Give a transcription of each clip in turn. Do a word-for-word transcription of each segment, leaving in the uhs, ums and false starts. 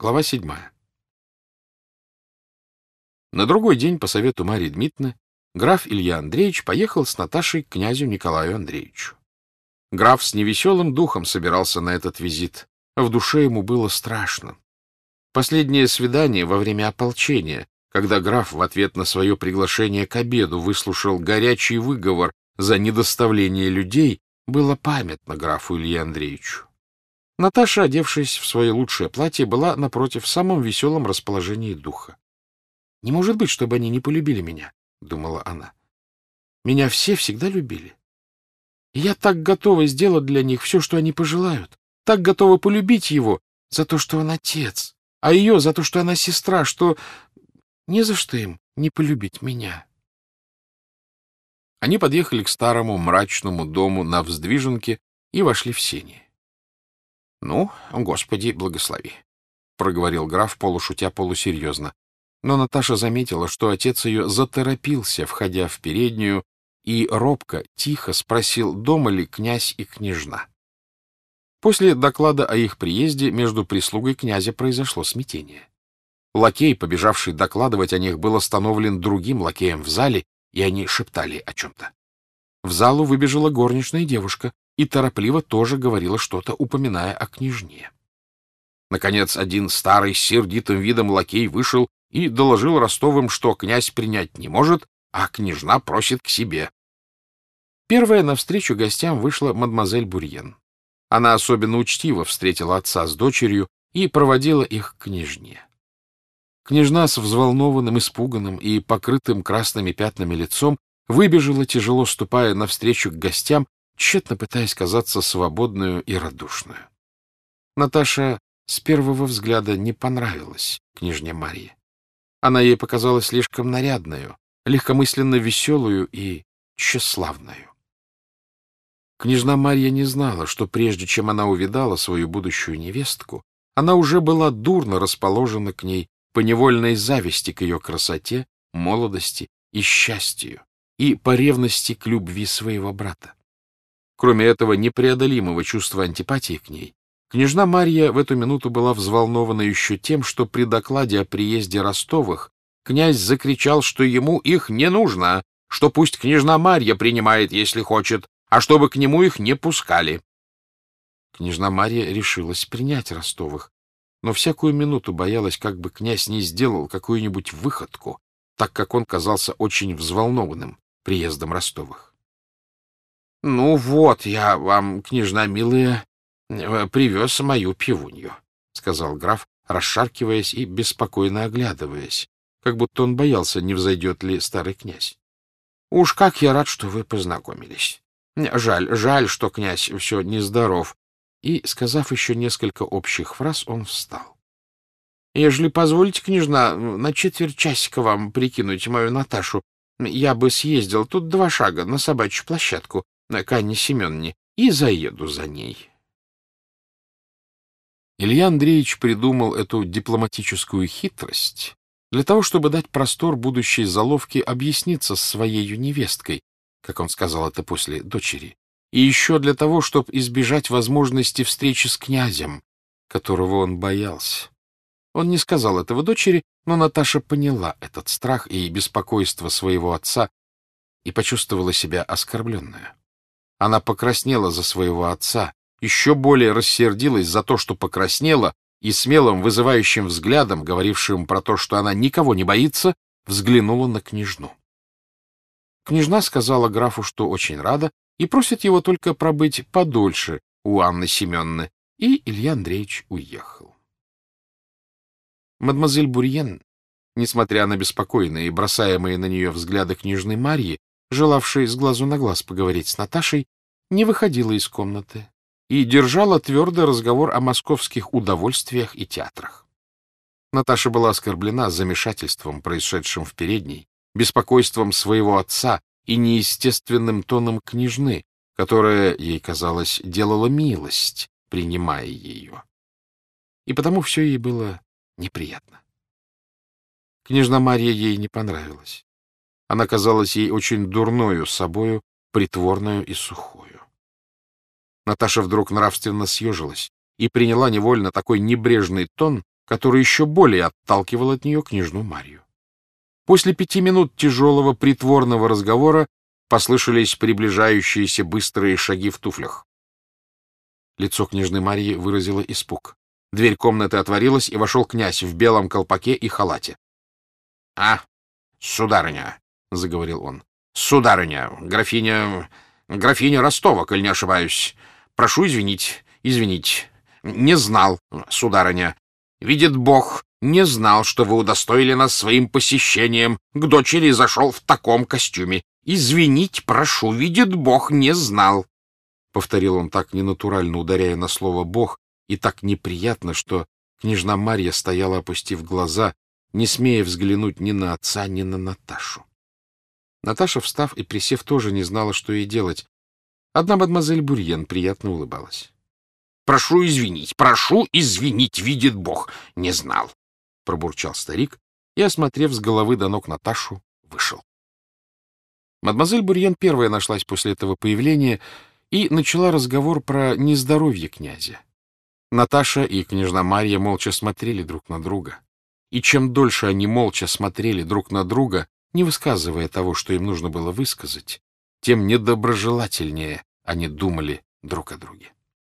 Глава седьмая. На другой день, по совету Марьи Дмитриевны, граф Илья Андреевич поехал с Наташей к князю Николаю Андреевичу. Граф с невеселым духом собирался на этот визит, а в душе ему было страшно. Последнее свидание во время ополчения, когда граф в ответ на свое приглашение к обеду выслушал горячий выговор за недоставление людей, было памятно графу Илье Андреевичу. Наташа, одевшись в свое лучшее платье, была, напротив, в самом веселом расположении духа. «Не может быть, чтобы они не полюбили меня», — думала она. «Меня все всегда любили. И я так готова сделать для них все, что они пожелают, так готова полюбить его за то, что он отец, а ее за то, что она сестра, что не за что им не полюбить меня». Они подъехали к старому мрачному дому на Вздвиженке и вошли в сени. — Ну, Господи, благослови, — проговорил граф, полушутя, полусерьезно. Но Наташа заметила, что отец ее заторопился, входя в переднюю, и робко, тихо спросил, дома ли князь и княжна. После доклада о их приезде между прислугой князя произошло смятение. Лакей, побежавший докладывать о них, был остановлен другим лакеем в зале, и они шептали о чем-то. В залу выбежала горничная девушка и торопливо тоже говорила что-то, упоминая о княжне. Наконец, один старый с сердитым видом лакей вышел и доложил Ростовым, что князь принять не может, а княжна просит к себе. Первая навстречу гостям вышла мадемуазель Бурьен. Она особенно учтиво встретила отца с дочерью и проводила их к княжне. Княжна с взволнованным, испуганным и покрытым красными пятнами лицом выбежала, тяжело ступая навстречу к гостям, тщетно пытаясь казаться свободную и радушную. Наташа с первого взгляда не понравилась княжне Марье. Она ей показалась слишком нарядную, легкомысленно веселую и тщеславную. Княжна Марья не знала, что прежде чем она увидала свою будущую невестку, она уже была дурно расположена к ней по невольной зависти к ее красоте, молодости и счастью, и по ревности к любви своего брата. Кроме этого непреодолимого чувства антипатии к ней, княжна Марья в эту минуту была взволнована еще тем, что при докладе о приезде Ростовых князь закричал, что ему их не нужно, что пусть княжна Марья принимает, если хочет, а чтобы к нему их не пускали. Княжна Марья решилась принять Ростовых, но всякую минуту боялась, как бы князь не сделал какую-нибудь выходку, так как он казался очень взволнованным приездом Ростовых. — Ну вот, я вам, княжна милая, привез мою пивунью, — сказал граф, расшаркиваясь и беспокойно оглядываясь, как будто он боялся, не взойдет ли старый князь. — Уж как я рад, что вы познакомились. Жаль, жаль, что князь все нездоров. И, сказав еще несколько общих фраз, он встал. — Ежели позволите, княжна, на четверть часика вам прикинуть мою Наташу, я бы съездил тут два шага на собачью площадку, к Анне Семеновне, и заеду за ней. Илья Андреевич придумал эту дипломатическую хитрость для того, чтобы дать простор будущей заловке объясниться с своей невесткой, как он сказал это после дочери, и еще для того, чтобы избежать возможности встречи с князем, которого он боялся. Он не сказал этого дочери, но Наташа поняла этот страх и беспокойство своего отца и почувствовала себя оскорбленной. Она покраснела за своего отца, еще более рассердилась за то, что покраснела, и смелым, вызывающим взглядом, говорившим про то, что она никого не боится, взглянула на княжну. Княжна сказала графу, что очень рада, и просит его только пробыть подольше у Анны Семеновны, и Илья Андреевич уехал. Мадемуазель Бурьен, несмотря на беспокойные и бросаемые на нее взгляды княжны Марьи, желавшей с глазу на глаз поговорить с Наташей, не выходила из комнаты и держала твердый разговор о московских удовольствиях и театрах. Наташа была оскорблена замешательством, происшедшим в передней, беспокойством своего отца и неестественным тоном княжны, которая, ей казалось, делала милость, принимая ее. И потому все ей было неприятно. Княжна Марья ей не понравилась. Она казалась ей очень дурною собою, притворною и сухою. Наташа вдруг нравственно съежилась и приняла невольно такой небрежный тон, который еще более отталкивал от нее княжну Марью. После пяти минут тяжелого притворного разговора послышались приближающиеся быстрые шаги в туфлях. Лицо княжны Марьи выразило испуг. Дверь комнаты отворилась, и вошел князь в белом колпаке и халате. — А, сударыня, — заговорил он, — сударыня, графиня... графиня Ростова, коль не ошибаюсь. Прошу извинить, извинить. Не знал, сударыня. Видит Бог, не знал, что вы удостоили нас своим посещением. К дочери зашел в таком костюме. Извинить, прошу, видит Бог, не знал. Повторил он так ненатурально, ударяя на слово «бог», и так неприятно, что княжна Марья стояла, опустив глаза, не смея взглянуть ни на отца, ни на Наташу. Наташа, встав и присев, тоже не знала, что ей делать. Одна мадемуазель Бурьен приятно улыбалась. — Прошу извинить, прошу извинить, видит Бог, не знал, — пробурчал старик и, осмотрев с головы до ног Наташу, вышел. Мадемуазель Бурьен первая нашлась после этого появления и начала разговор про нездоровье князя. Наташа и княжна Марья молча смотрели друг на друга. И чем дольше они молча смотрели друг на друга, не высказывая того, что им нужно было высказать, тем недоброжелательнее они думали друг о друге.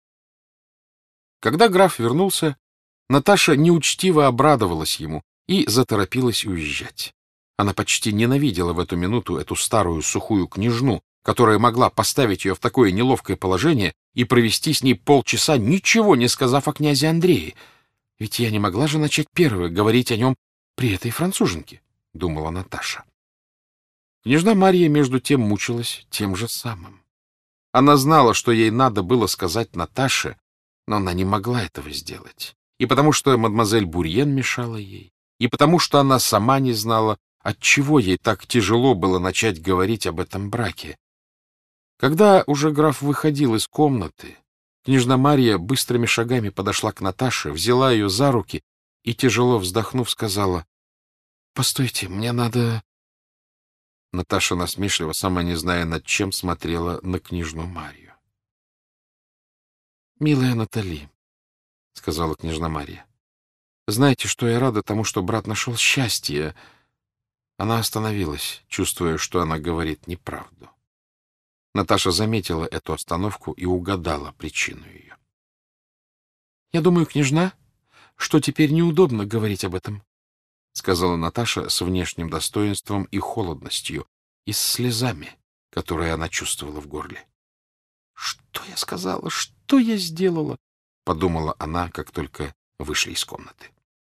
Когда граф вернулся, Наташа неучтиво обрадовалась ему и заторопилась уезжать. Она почти ненавидела в эту минуту эту старую сухую княжну, которая могла поставить ее в такое неловкое положение и провести с ней полчаса, ничего не сказав о князе Андрее. Ведь я не могла же начать первой говорить о нем при этой француженке, — думала Наташа. Княжна Марья, между тем, мучилась тем же самым. Она знала, что ей надо было сказать Наташе, но она не могла этого сделать. И потому что мадемуазель Бурьен мешала ей, и потому что она сама не знала, отчего ей так тяжело было начать говорить об этом браке. Когда уже граф выходил из комнаты, княжна Марья быстрыми шагами подошла к Наташе, взяла ее за руки и, тяжело вздохнув, сказала: — Постойте, мне надо... Наташа насмешливо, сама не зная над чем, смотрела на княжну Марью. — Милая Натали, — сказала княжна Марья, — знаете, что я рада тому, что брат нашел счастье. Она остановилась, чувствуя, что она говорит неправду. Наташа заметила эту остановку и угадала причину ее. — Я думаю, княжна, что теперь неудобно говорить об этом, — сказала Наташа с внешним достоинством и холодностью, и с слезами, которые она чувствовала в горле. — Что я сказала? Что я сделала? — подумала она, как только вышли из комнаты.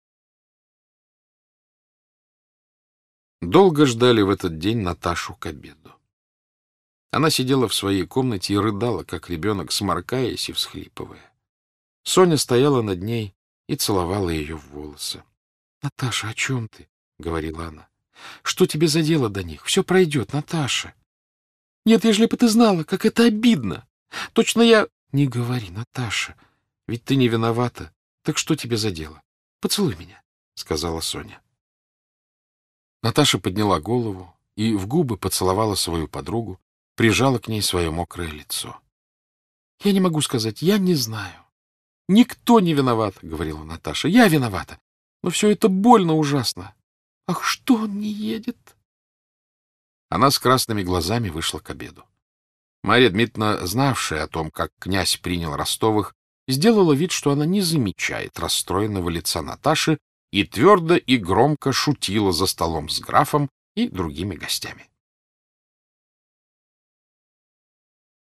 Долго ждали в этот день Наташу к обеду. Она сидела в своей комнате и рыдала, как ребенок, сморкаясь и всхлипывая. Соня стояла над ней и целовала ее в волосы. — Наташа, о чем ты? — говорила она. — Что тебе за дело до них? Все пройдет, Наташа. — Нет, ежели бы ты знала, как это обидно. Точно я... — Не говори, Наташа, ведь ты не виновата. Так что тебе за дело? Поцелуй меня, — сказала Соня. Наташа подняла голову и в губы поцеловала свою подругу, прижала к ней свое мокрое лицо. — Я не могу сказать, я не знаю. — Никто не виноват, — говорила Наташа. — Я виновата. Но все это больно ужасно. Ах, что он не едет? Она с красными глазами вышла к обеду. Марья Дмитриевна, знавшая о том, как князь принял Ростовых, сделала вид, что она не замечает расстроенного лица Наташи и твердо и громко шутила за столом с графом и другими гостями.